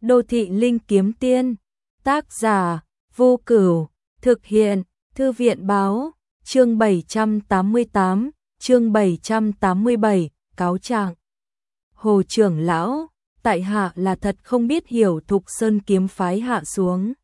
Đô thị linh kiếm tiên, tác giả Vô Cửu, thực hiện Thư viện báo, chương 788, chương 787, cáo trạng. Hồ trưởng lão, tại hạ là thật không biết hiểu Thục Sơn kiếm phái hạ xuống.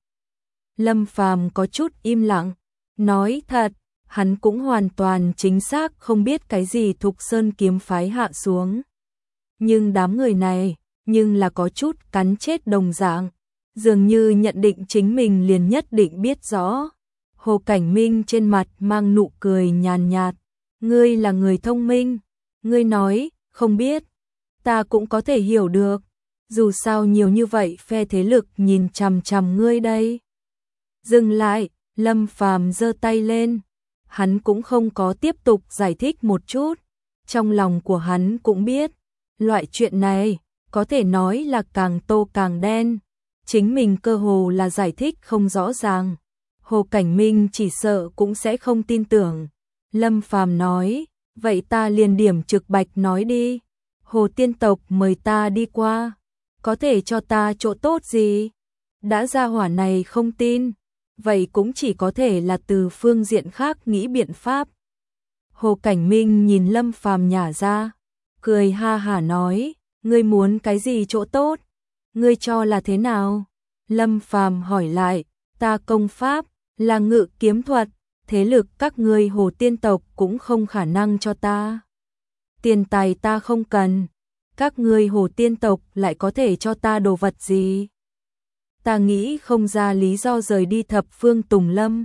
Lâm Phàm có chút im lặng, nói thật, hắn cũng hoàn toàn chính xác không biết cái gì Thục Sơn kiếm phái hạ xuống. Nhưng đám người này, nhưng là có chút cắn chết đồng dạng, dường như nhận định chính mình liền nhất định biết rõ. Hồ Cảnh Minh trên mặt mang nụ cười nhàn nhạt, ngươi là người thông minh, ngươi nói, không biết, ta cũng có thể hiểu được, dù sao nhiều như vậy phe thế lực nhìn chằm chằm ngươi đây. Dừng lại, Lâm Phàm giơ tay lên, hắn cũng không có tiếp tục giải thích một chút, trong lòng của hắn cũng biết, loại chuyện này, có thể nói là càng tô càng đen, chính mình cơ hồ là giải thích không rõ ràng. Hồ Cảnh Minh chỉ sợ cũng sẽ không tin tưởng. Lâm Phàm nói, vậy ta liền điểm trực bạch nói đi. Hồ tiên tộc mời ta đi qua, có thể cho ta chỗ tốt gì? Đã ra hỏa này không tin, vậy cũng chỉ có thể là từ phương diện khác nghĩ biện pháp. Hồ Cảnh Minh nhìn Lâm Phàm nhả ra, cười ha hả nói, ngươi muốn cái gì chỗ tốt? Ngươi cho là thế nào? Lâm Phàm hỏi lại, ta công pháp là ngự kiếm thuật, thế lực các ngươi Hồ tiên tộc cũng không khả năng cho ta. Tiền tài ta không cần, các ngươi Hồ tiên tộc lại có thể cho ta đồ vật gì? Ta nghĩ không ra lý do rời đi Thập Phương Tùng Lâm.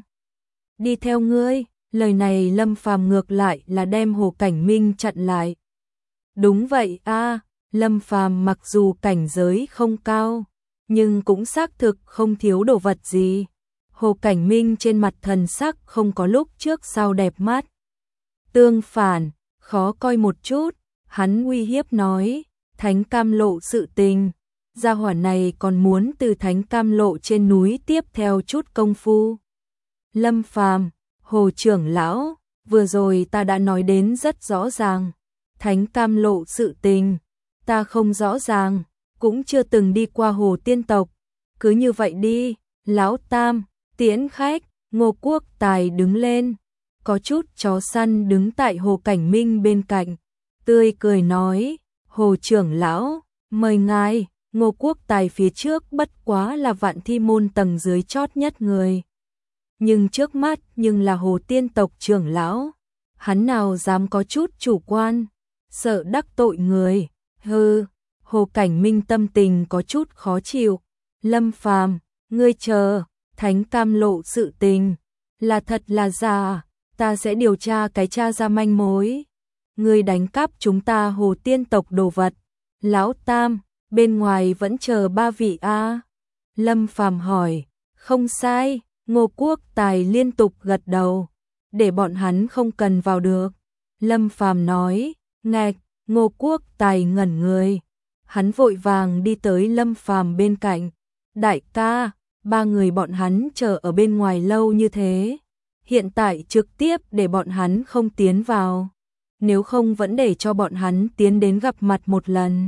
Đi theo ngươi, lời này Lâm Phàm ngược lại là đem Hồ Cảnh Minh chặn lại. Đúng vậy a, Lâm Phàm mặc dù cảnh giới không cao, nhưng cũng xác thực không thiếu đồ vật gì. Hồ Cảnh Minh trên mặt thần sắc không có lúc trước sau đẹp mắt. Tương phản, khó coi một chút, hắn uy hiếp nói, Thánh Cam Lộ sự tình, gia hỏa này còn muốn từ Thánh Cam Lộ trên núi tiếp theo chút công phu. Lâm Phàm, Hồ trưởng lão, vừa rồi ta đã nói đến rất rõ ràng, Thánh Cam Lộ sự tình, ta không rõ ràng, cũng chưa từng đi qua Hồ tiên tộc, cứ như vậy đi, lão tam, tiễn khách. Ngô Quốc Tài đứng lên, có chút chó săn đứng tại Hồ Cảnh Minh bên cạnh, tươi cười nói, Hồ trưởng lão, mời ngài. Ngô Quốc Tài phía trước bất quá là Vạn Thi môn tầng dưới chót nhất người, nhưng trước mắt nhưng là Hồ tiên tộc trưởng lão, hắn nào dám có chút chủ quan, sợ đắc tội người. Hừ. Hồ Cảnh Minh tâm tình có chút khó chịu. Lâm Phàm, ngươi chờ, Thánh Cam Lộ sự tình là thật là giả, ta sẽ điều tra cái tra ra manh mối. Ngươi đánh cắp chúng ta Hồ tiên tộc đồ vật. Lão tam, bên ngoài vẫn chờ ba vị a? Lâm Phàm hỏi. Không sai. Ngô Quốc Tài liên tục gật đầu, để bọn hắn không cần vào được. Lâm Phàm nói. Ngạch. Ngô Quốc Tài ngẩn người, hắn vội vàng đi tới Lâm Phàm bên cạnh. Đại ca, ba người bọn hắn chờ ở bên ngoài lâu như thế, hiện tại trực tiếp để bọn hắn không tiến vào, nếu không vẫn để cho bọn hắn tiến đến gặp mặt một lần.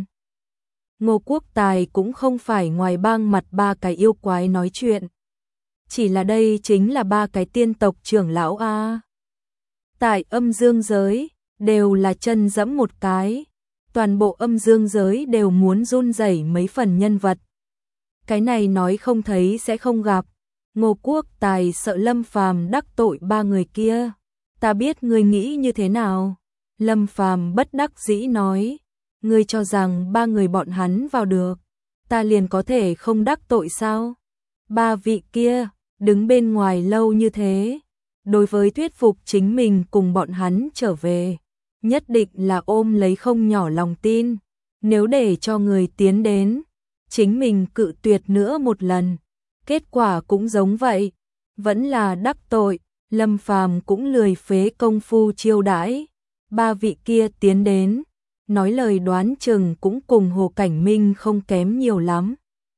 Ngô Quốc Tài cũng không phải ngoài bang mặt ba cái yêu quái nói chuyện, chỉ là đây chính là ba cái tiên tộc trưởng lão a. Tại âm dương giới đều là chân dẫm một cái, toàn bộ âm dương giới đều muốn run rẩy mấy phần nhân vật. Cái này nói không thấy sẽ không gặp. Ngô Quốc Tài sợ Lâm Phàm đắc tội ba người kia. Ta biết ngươi nghĩ như thế nào. Lâm Phàm bất đắc dĩ nói, ngươi cho rằng ba người bọn hắn vào được, ta liền có thể không đắc tội sao? Ba vị kia đứng bên ngoài lâu như thế, đối với thuyết phục chính mình cùng bọn hắn trở về, nhất định là ôm lấy không nhỏ lòng tin. Nếu để cho người tiến đến, chính mình cự tuyệt nữa một lần, kết quả cũng giống vậy, vẫn là đắc tội. Lâm Phàm cũng lười phế công phu chiêu đãi. Ba vị kia tiến đến, nói lời đoán chừng cũng cùng Hồ Cảnh Minh không kém nhiều lắm.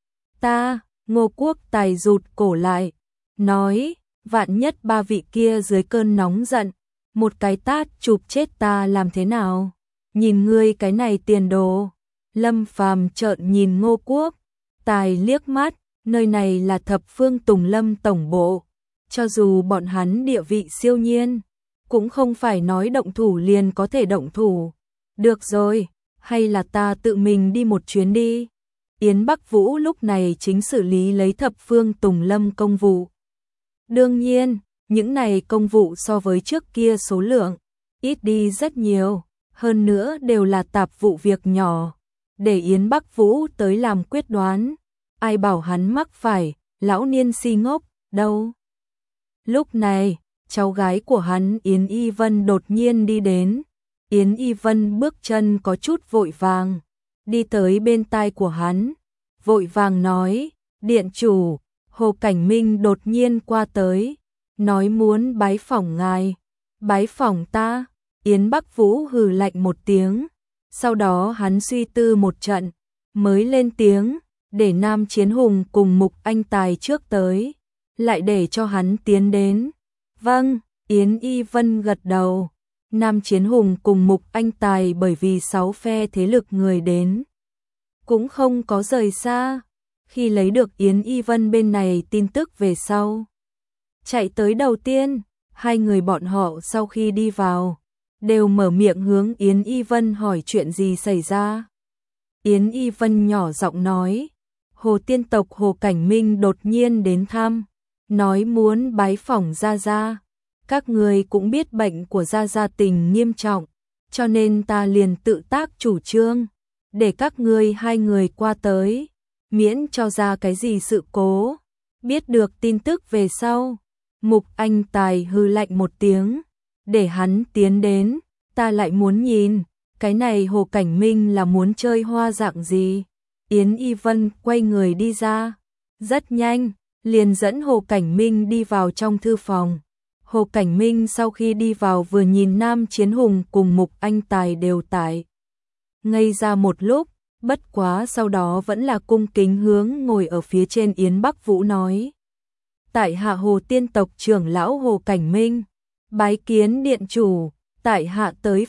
Ta, Ngô Quốc Tài rụt cổ lại, nói, vạn nhất ba vị kia dưới cơn nóng giận, một cái tát chụp chết ta làm thế nào? Nhìn ngươi cái này tiền đồ. Lâm Phàm trợn nhìn Ngô Quốc Tài liếc mắt, nơi này là Thập Phương Tùng Lâm tổng bộ, cho dù bọn hắn địa vị siêu nhiên, cũng không phải nói động thủ liền có thể động thủ. Được rồi, hay là ta tự mình đi một chuyến đi. Yến Bắc Vũ lúc này chính xử lý lấy Thập Phương Tùng Lâm công vụ. Đương nhiên, những này công vụ so với trước kia số lượng ít đi rất nhiều, hơn nữa đều là tạp vụ việc nhỏ, để Yến Bắc Vũ tới làm quyết đoán. Ai bảo hắn mắc phải lão niên si ngốc đâu. Lúc này, cháu gái của hắn Yến Y Vân đột nhiên đi đến. Yến Y Vân bước chân có chút vội vàng, đi tới bên tai của hắn, vội vàng nói, điện chủ, Hồ Cảnh Minh đột nhiên qua tới, nói muốn bái phỏng ngài. Bái phỏng ta? Yến Bắc Vũ hừ lạnh một tiếng, sau đó hắn suy tư một trận, mới lên tiếng, để Nam Chiến Hùng cùng Mục Anh Tài trước tới, lại để cho hắn tiến đến. Vâng, Yến Y Vân gật đầu. Nam Chiến Hùng cùng Mục Anh Tài bởi vì 6 phe thế lực người đến, cũng không có rời xa. Khi lấy được Yến Y Vân bên này tin tức về sau, chạy tới đầu tiên, hai người bọn họ sau khi đi vào, đều mở miệng hướng Yến Y Vân hỏi chuyện gì xảy ra. Yến Y Vân nhỏ giọng nói, Hồ tiên tộc Hồ Cảnh Minh đột nhiên đến thăm, nói muốn bái phỏng Gia Gia. Các người cũng biết bệnh của Gia Gia tình nghiêm trọng, cho nên ta liền tự tác chủ trương, để các ngươi hai người qua tới, miễn cho ra cái gì sự cố. Biết được tin tức về sau, Mục Anh Tài hư lạnh một tiếng, để hắn tiến đến, ta lại muốn nhìn, cái này Hồ Cảnh Minh là muốn chơi hoa dạng gì. Yến Y Vân quay người đi ra, rất nhanh, liền dẫn Hồ Cảnh Minh đi vào trong thư phòng. Hồ Cảnh Minh sau khi đi vào vừa nhìn Nam Chiến Hùng cùng Mục Anh Tài đều tại ngây ra một lúc, bất quá sau đó vẫn là cung kính hướng ngồi ở phía trên Yến Bắc Vũ nói. Tại hạ Hồ tiên tộc trưởng lão Hồ Cảnh Minh, bái kiến điện chủ, tại hạ tới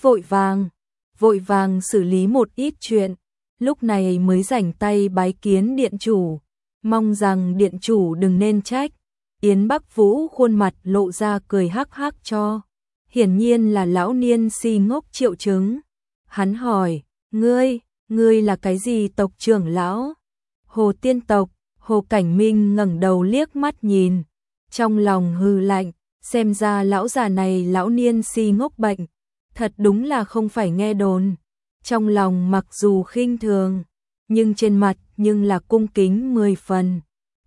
vội vàng xử lý một ít chuyện, lúc này mới rảnh tay bái kiến điện chủ, mong rằng điện chủ đừng nên trách. Yến Bắc Vũ khuôn mặt lộ ra cười hắc hắc cho, hiển nhiên là lão niên si ngốc triệu chứng. Hắn hỏi, ngươi là cái gì tộc trưởng lão? Hồ tiên tộc. Hồ Cảnh Minh ngẩng đầu liếc mắt nhìn, trong lòng hừ lạnh, xem ra lão già này lão niên si ngốc bệnh, thật đúng là không phải nghe đồn. Trong lòng mặc dù khinh thường, nhưng trên mặt nhưng là cung kính 10 phần.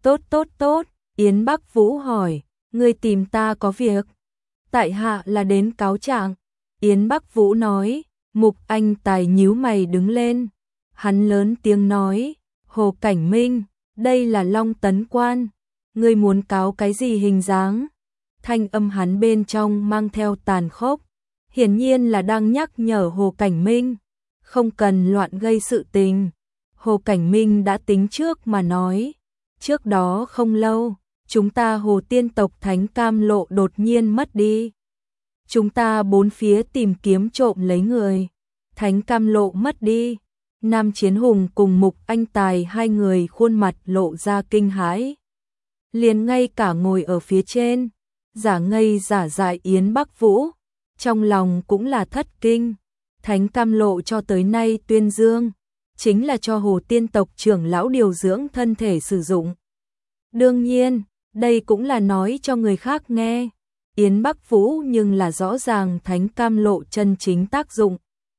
Tốt. Yến Bắc Vũ hỏi, ngươi tìm ta có việc? Tại hạ là đến cáo trạng. Yến Bắc Vũ nói. Mục Anh Tài nhíu mày đứng lên, hắn lớn tiếng nói, Hồ Cảnh Minh, đây là Long Tấn Quan, ngươi muốn cáo cái gì hình dáng? Thanh âm hắn bên trong mang theo tàn khốc, hiển nhiên là đang nhắc nhở Hồ Cảnh Minh, không cần loạn gây sự tình. Hồ Cảnh Minh đã tính trước mà nói, trước đó không lâu, chúng ta Hồ tiên tộc Thánh Cam Lộ đột nhiên mất đi. Chúng ta bốn phía tìm kiếm trộm lấy người, Thánh Cam Lộ mất đi. Nam Chiến Hùng cùng Mục Anh Tài hai người khuôn mặt lộ ra kinh hãi. Liền ngay cả ngồi ở phía trên, giả ngây giả dại Yến Bắc Vũ, trong lòng cũng là thất kinh. Thánh Cam Lộ cho tới nay tuyên dương, chính là cho Hồ tiên tộc trưởng lão điều dưỡng thân thể sử dụng. Đương nhiên, đây cũng là nói cho người khác nghe. Yến Bắc Vũ nhưng là rõ ràng Thánh Cam Lộ chân chính tác dụng.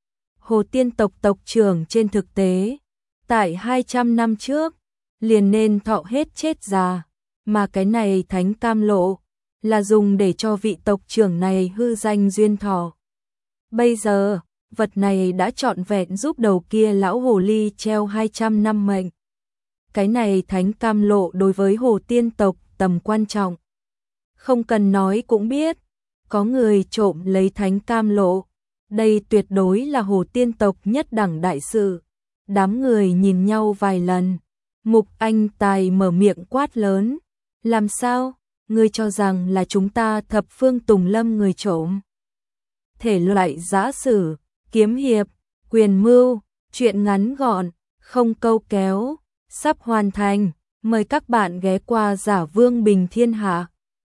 Hồ tiên tộc tộc trưởng trên thực tế, tại 200 năm trước, liền nên thọ hết chết già, mà cái này Thánh Cam Lộ, là dùng để cho vị tộc trưởng này hư danh duyên thọ. Bây giờ, vật này đã trọn vẹn giúp đầu kia lão hồ ly treo 200 năm mệnh. Cái này Thánh Cam Lộ đối với Hồ tiên tộc tầm quan trọng. Không cần nói cũng biết, có người trộm lấy Thánh Cam Lộ. Đây tuyệt đối là Hồ tiên tộc nhất đẳng đại sự. Đám người nhìn nhau vài lần. Mục Anh Tài mở miệng quát lớn. Làm sao? Ngươi cho rằng là chúng ta Thập Phương Tùng Lâm người trộm? Thể loại giã sử, kiếm hiệp, quyền mưu, chuyện ngắn gọn, không câu kéo. sắp hoàn thành. Mời các bạn ghé qua Giả Vương Bình Thiên Hạ.